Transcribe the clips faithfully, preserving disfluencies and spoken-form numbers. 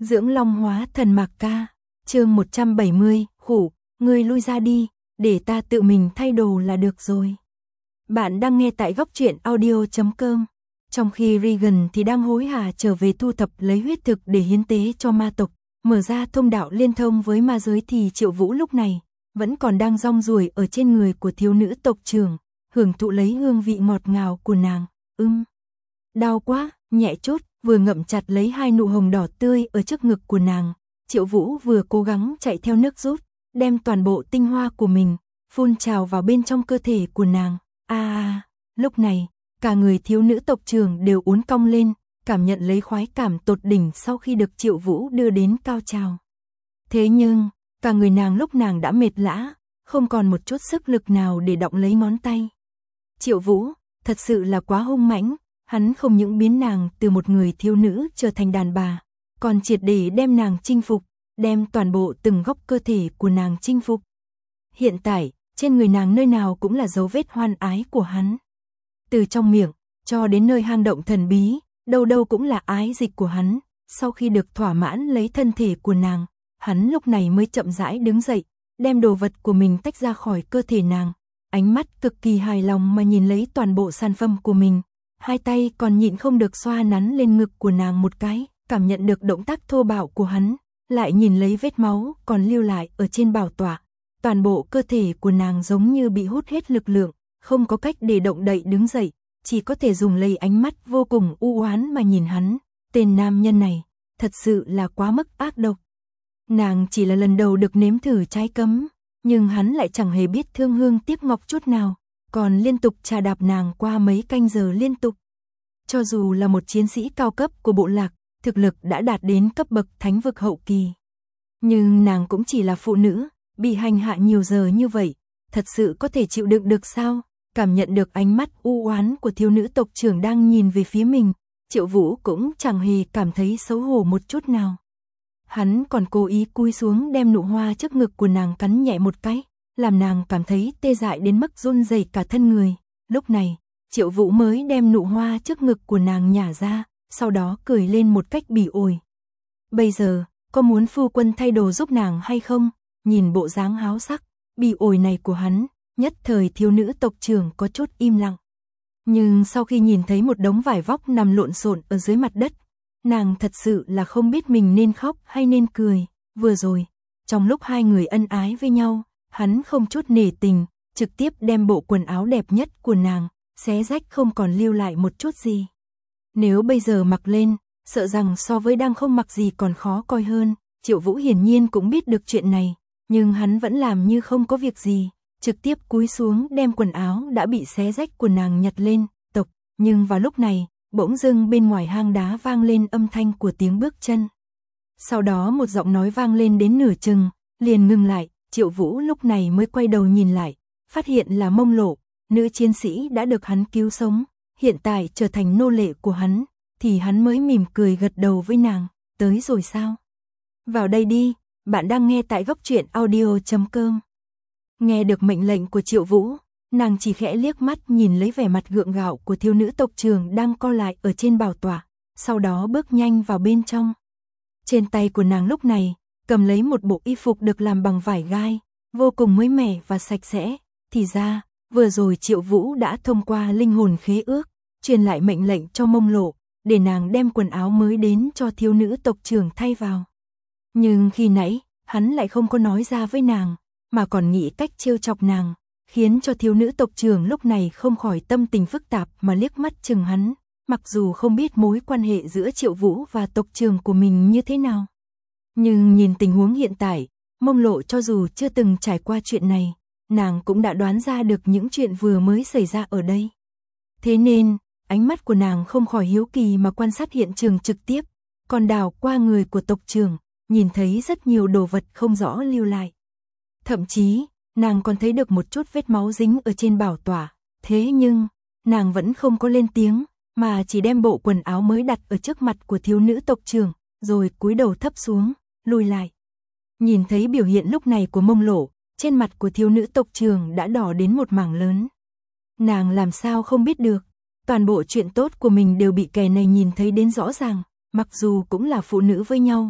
Dưỡng long hóa thần Mạc Ca, chương một trăm bảy mươi, khủ, ngươi lui ra đi, để ta tự mình thay đồ là được rồi. Bạn đang nghe tại góc truyện audio chấm com. Trong khi Regan thì đang hối hả trở về thu thập lấy huyết thực để hiến tế cho ma tộc, mở ra thông đạo liên thông với ma giới, thì Triệu Vũ lúc này vẫn còn đang rong ruổi ở trên người của thiếu nữ tộc trưởng, hưởng thụ lấy hương vị ngọt ngào của nàng. Ưm, đau quá, nhẹ chút. Vừa ngậm chặt lấy hai nụ hồng đỏ tươi ở trước ngực của nàng, Triệu Vũ vừa cố gắng chạy theo nước rút, đem toàn bộ tinh hoa của mình phun trào vào bên trong cơ thể của nàng. A à, lúc này, cả người thiếu nữ tộc trưởng đều uốn cong lên, cảm nhận lấy khoái cảm tột đỉnh sau khi được Triệu Vũ đưa đến cao trào. Thế nhưng, cả người nàng lúc nàng đã mệt lã, không còn một chút sức lực nào để động lấy ngón tay. Triệu Vũ, thật sự là quá hung mãnh. Hắn không những biến nàng từ một người thiếu nữ trở thành đàn bà, còn triệt để đem nàng chinh phục, đem toàn bộ từng góc cơ thể của nàng chinh phục. Hiện tại, trên người nàng nơi nào cũng là dấu vết hoan ái của hắn. Từ trong miệng, cho đến nơi hang động thần bí, đâu đâu cũng là ái dịch của hắn. Sau khi được thỏa mãn lấy thân thể của nàng, hắn lúc này mới chậm rãi đứng dậy, đem đồ vật của mình tách ra khỏi cơ thể nàng. Ánh mắt cực kỳ hài lòng mà nhìn lấy toàn bộ sản phẩm của mình. Hai tay còn nhịn không được xoa nắn lên ngực của nàng một cái, cảm nhận được động tác thô bạo của hắn, lại nhìn lấy vết máu còn lưu lại ở trên bảo tọa. Toàn bộ cơ thể của nàng giống như bị hút hết lực lượng, không có cách để động đậy đứng dậy, chỉ có thể dùng lấy ánh mắt vô cùng u oán mà nhìn hắn. Tên nam nhân này, thật sự là quá mức ác độc. Nàng chỉ là lần đầu được nếm thử trái cấm, nhưng hắn lại chẳng hề biết thương hương tiếc ngọc chút nào, còn liên tục trà đạp nàng qua mấy canh giờ liên tục. Cho dù là một chiến sĩ cao cấp của bộ lạc, thực lực đã đạt đến cấp bậc thánh vực hậu kỳ. Nhưng nàng cũng chỉ là phụ nữ, bị hành hạ nhiều giờ như vậy, thật sự có thể chịu đựng được sao? Cảm nhận được ánh mắt u oán của thiếu nữ tộc trưởng đang nhìn về phía mình, Triệu Vũ cũng chẳng hề cảm thấy xấu hổ một chút nào. Hắn còn cố ý cúi xuống đem nụ hoa trước ngực của nàng cắn nhẹ một cái, làm nàng cảm thấy tê dại đến mức run rẩy cả thân người. Lúc này, Triệu Vũ mới đem nụ hoa trước ngực của nàng nhả ra, sau đó cười lên một cách bỉ ổi. Bây giờ, có muốn phu quân thay đồ giúp nàng hay không? Nhìn bộ dáng háo sắc, bỉ ổi này của hắn, nhất thời thiếu nữ tộc trưởng có chút im lặng. Nhưng sau khi nhìn thấy một đống vải vóc nằm lộn xộn ở dưới mặt đất, nàng thật sự là không biết mình nên khóc hay nên cười. Vừa rồi, trong lúc hai người ân ái với nhau, hắn không chút nể tình, trực tiếp đem bộ quần áo đẹp nhất của nàng, xé rách không còn lưu lại một chút gì. Nếu bây giờ mặc lên, sợ rằng so với đang không mặc gì còn khó coi hơn. Triệu Vũ hiển nhiên cũng biết được chuyện này, nhưng hắn vẫn làm như không có việc gì, trực tiếp cúi xuống đem quần áo đã bị xé rách của nàng nhặt lên, tộc. Nhưng vào lúc này, bỗng dưng bên ngoài hang đá vang lên âm thanh của tiếng bước chân. Sau đó một giọng nói vang lên đến nửa chừng, liền ngừng lại. Triệu Vũ lúc này mới quay đầu nhìn lại, phát hiện là Mông Lộ, nữ chiến sĩ đã được hắn cứu sống, hiện tại trở thành nô lệ của hắn, thì hắn mới mỉm cười gật đầu với nàng. Tới rồi sao? Vào đây đi, bạn đang nghe tại góc truyện audio chấm com. Nghe được mệnh lệnh của Triệu Vũ, nàng chỉ khẽ liếc mắt nhìn lấy vẻ mặt gượng gạo của thiếu nữ tộc trưởng đang co lại ở trên bảo tọa, sau đó bước nhanh vào bên trong. Trên tay của nàng lúc này, cầm lấy một bộ y phục được làm bằng vải gai, vô cùng mới mẻ và sạch sẽ. Thì ra, vừa rồi Triệu Vũ đã thông qua linh hồn khế ước, truyền lại mệnh lệnh cho Mông Lộ, để nàng đem quần áo mới đến cho thiếu nữ tộc trưởng thay vào. Nhưng khi nãy, hắn lại không có nói ra với nàng, mà còn nghĩ cách trêu chọc nàng, khiến cho thiếu nữ tộc trưởng lúc này không khỏi tâm tình phức tạp mà liếc mắt chừng hắn, mặc dù không biết mối quan hệ giữa Triệu Vũ và tộc trưởng của mình như thế nào. Nhưng nhìn tình huống hiện tại, Mông Lộ cho dù chưa từng trải qua chuyện này, nàng cũng đã đoán ra được những chuyện vừa mới xảy ra ở đây. Thế nên, ánh mắt của nàng không khỏi hiếu kỳ mà quan sát hiện trường trực tiếp, còn đảo qua người của tộc trưởng, nhìn thấy rất nhiều đồ vật không rõ lưu lại. Thậm chí, nàng còn thấy được một chút vết máu dính ở trên bảo tọa, thế nhưng, nàng vẫn không có lên tiếng, mà chỉ đem bộ quần áo mới đặt ở trước mặt của thiếu nữ tộc trưởng, rồi cúi đầu thấp xuống, lùi lại. Nhìn thấy biểu hiện lúc này của Mông Lộ, trên mặt của thiếu nữ tộc trưởng đã đỏ đến một mảng lớn. Nàng làm sao không biết được, toàn bộ chuyện tốt của mình đều bị kẻ này nhìn thấy đến rõ ràng, mặc dù cũng là phụ nữ với nhau,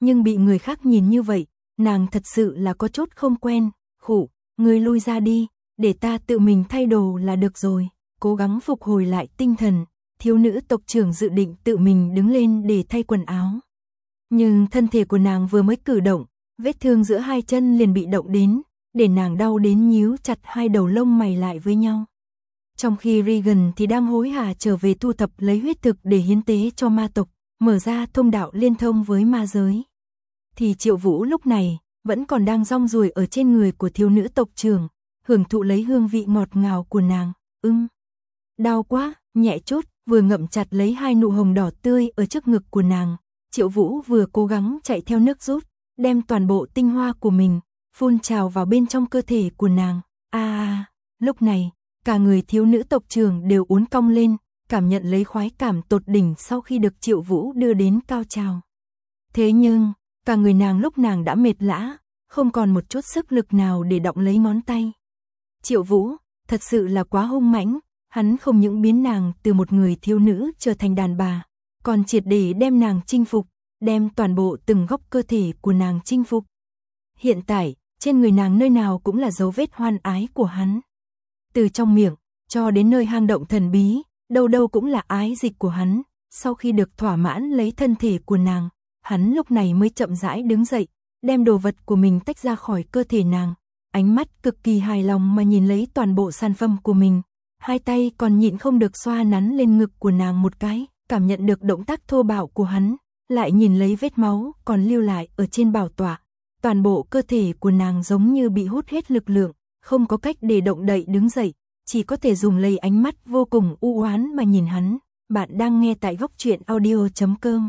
nhưng bị người khác nhìn như vậy, nàng thật sự là có chút không quen. Khụ, ngươi lui ra đi, để ta tự mình thay đồ là được rồi. Cố gắng phục hồi lại tinh thần, thiếu nữ tộc trưởng dự định tự mình đứng lên để thay quần áo. Nhưng thân thể của nàng vừa mới cử động, vết thương giữa hai chân liền bị động đến, để nàng đau đến nhíu chặt hai đầu lông mày lại với nhau. Trong khi Regan thì đang hối hả trở về thu thập lấy huyết thực để hiến tế cho ma tộc, mở ra thông đạo liên thông với ma giới. Thì Triệu Vũ lúc này vẫn còn đang rong ruổi ở trên người của thiếu nữ tộc trưởng, hưởng thụ lấy hương vị ngọt ngào của nàng. Ưng, đau quá, nhẹ chút, vừa ngậm chặt lấy hai nụ hồng đỏ tươi ở trước ngực của nàng. Triệu Vũ vừa cố gắng chạy theo nước rút, đem toàn bộ tinh hoa của mình phun trào vào bên trong cơ thể của nàng. A, à, lúc này, cả người thiếu nữ tộc trưởng đều uốn cong lên, cảm nhận lấy khoái cảm tột đỉnh sau khi được Triệu Vũ đưa đến cao trào. Thế nhưng, cả người nàng lúc nàng đã mệt lã, không còn một chút sức lực nào để động lấy ngón tay. Triệu Vũ, thật sự là quá hung mãnh, hắn không những biến nàng từ một người thiếu nữ trở thành đàn bà, còn triệt để đem nàng chinh phục, đem toàn bộ từng góc cơ thể của nàng chinh phục. Hiện tại, trên người nàng nơi nào cũng là dấu vết hoan ái của hắn. Từ trong miệng, cho đến nơi hang động thần bí, đâu đâu cũng là ái dịch của hắn. Sau khi được thỏa mãn lấy thân thể của nàng, hắn lúc này mới chậm rãi đứng dậy, đem đồ vật của mình tách ra khỏi cơ thể nàng. Ánh mắt cực kỳ hài lòng mà nhìn lấy toàn bộ sản phẩm của mình. Hai tay còn nhịn không được xoa nắn lên ngực của nàng một cái, cảm nhận được động tác thô bạo của hắn, lại nhìn lấy vết máu còn lưu lại ở trên bảo tọa. Toàn bộ cơ thể của nàng giống như bị hút hết lực lượng, không có cách để động đậy đứng dậy, chỉ có thể dùng lấy ánh mắt vô cùng u oán mà nhìn hắn. Bạn đang nghe tại góc truyện audio chấm com.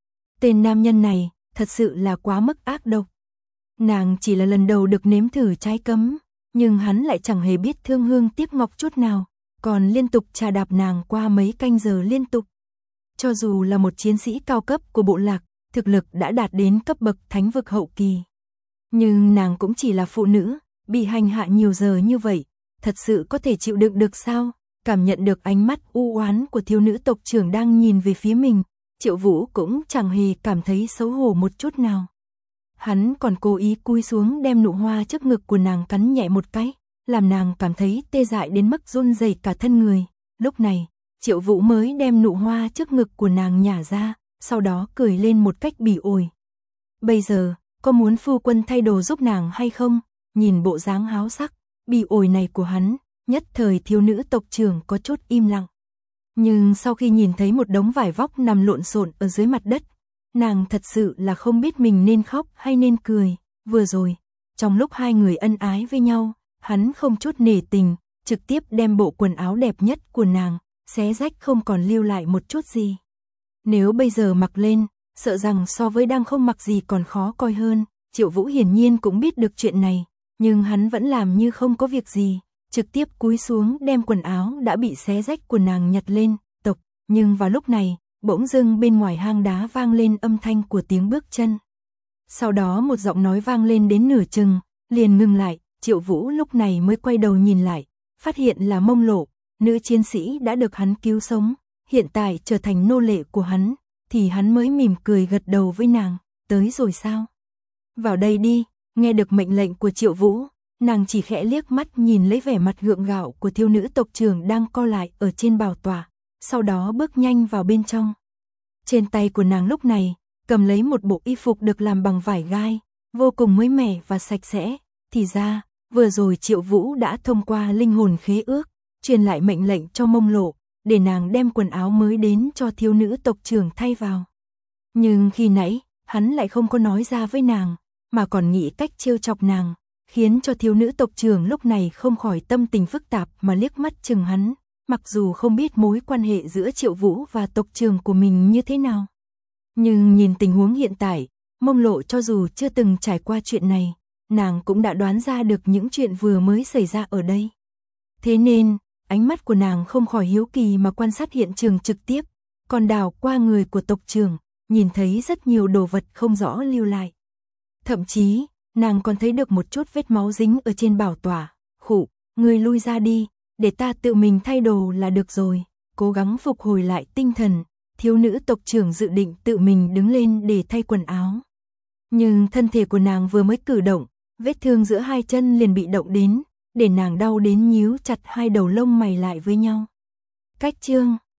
Tên nam nhân này, thật sự là quá mức ác độc. Nàng chỉ là lần đầu được nếm thử trái cấm, nhưng hắn lại chẳng hề biết thương hương tiếc ngọc chút nào, còn liên tục trà đạp nàng qua mấy canh giờ liên tục. Cho dù là một chiến sĩ cao cấp của bộ lạc, thực lực đã đạt đến cấp bậc thánh vực hậu kỳ. Nhưng nàng cũng chỉ là phụ nữ, bị hành hạ nhiều giờ như vậy, thật sự có thể chịu đựng được sao? Cảm nhận được ánh mắt u oán của thiếu nữ tộc trưởng đang nhìn về phía mình, Triệu Vũ cũng chẳng hề cảm thấy xấu hổ một chút nào. Hắn còn cố ý cúi xuống đem nụ hoa trước ngực của nàng cắn nhẹ một cái, làm nàng cảm thấy tê dại đến mức run rẩy cả thân người. Lúc này, Triệu Vũ mới đem nụ hoa trước ngực của nàng nhả ra, sau đó cười lên một cách bỉ ổi. Bây giờ, có muốn phu quân thay đồ giúp nàng hay không? Nhìn bộ dáng háo sắc, bỉ ổi này của hắn, nhất thời thiếu nữ tộc trưởng có chút im lặng. Nhưng sau khi nhìn thấy một đống vải vóc nằm lộn xộn ở dưới mặt đất, nàng thật sự là không biết mình nên khóc hay nên cười. Vừa rồi, trong lúc hai người ân ái với nhau, hắn không chút nể tình, trực tiếp đem bộ quần áo đẹp nhất của nàng, xé rách không còn lưu lại một chút gì. Nếu bây giờ mặc lên, sợ rằng so với đang không mặc gì còn khó coi hơn. Triệu Vũ hiển nhiên cũng biết được chuyện này, nhưng hắn vẫn làm như không có việc gì, trực tiếp cúi xuống đem quần áo đã bị xé rách của nàng nhặt lên, tộc. Nhưng vào lúc này, bỗng dưng bên ngoài hang đá vang lên âm thanh của tiếng bước chân. Sau đó một giọng nói vang lên đến nửa chừng, liền ngừng lại. Triệu Vũ lúc này mới quay đầu nhìn lại, phát hiện là Mông Lộ, nữ chiến sĩ đã được hắn cứu sống, hiện tại trở thành nô lệ của hắn, thì hắn mới mỉm cười gật đầu với nàng. Tới rồi sao? Vào đây đi. Nghe được mệnh lệnh của Triệu Vũ, nàng chỉ khẽ liếc mắt nhìn lấy vẻ mặt gượng gạo của thiếu nữ tộc trưởng đang co lại ở trên bảo tọa, sau đó bước nhanh vào bên trong. Trên tay của nàng lúc này, cầm lấy một bộ y phục được làm bằng vải gai, vô cùng mới mẻ và sạch sẽ. Thì ra, vừa rồi Triệu Vũ đã thông qua linh hồn khế ước, truyền lại mệnh lệnh cho Mông Lộ, để nàng đem quần áo mới đến cho thiếu nữ tộc trưởng thay vào. Nhưng khi nãy, hắn lại không có nói ra với nàng, mà còn nghĩ cách trêu chọc nàng, khiến cho thiếu nữ tộc trưởng lúc này không khỏi tâm tình phức tạp mà liếc mắt chừng hắn, mặc dù không biết mối quan hệ giữa Triệu Vũ và tộc trưởng của mình như thế nào. Nhưng nhìn tình huống hiện tại, Mông Lộ cho dù chưa từng trải qua chuyện này, nàng cũng đã đoán ra được những chuyện vừa mới xảy ra ở đây. Thế nên, ánh mắt của nàng không khỏi hiếu kỳ mà quan sát hiện trường trực tiếp, còn đảo qua người của tộc trưởng, nhìn thấy rất nhiều đồ vật không rõ lưu lại. Thậm chí, nàng còn thấy được một chút vết máu dính ở trên bảo tọa. Khụ, ngươi lui ra đi, để ta tự mình thay đồ là được rồi. Cố gắng phục hồi lại tinh thần, thiếu nữ tộc trưởng dự định tự mình đứng lên để thay quần áo. Nhưng thân thể của nàng vừa mới cử động, vết thương giữa hai chân liền bị động đến, để nàng đau đến nhíu chặt hai đầu lông mày lại với nhau. Cách chương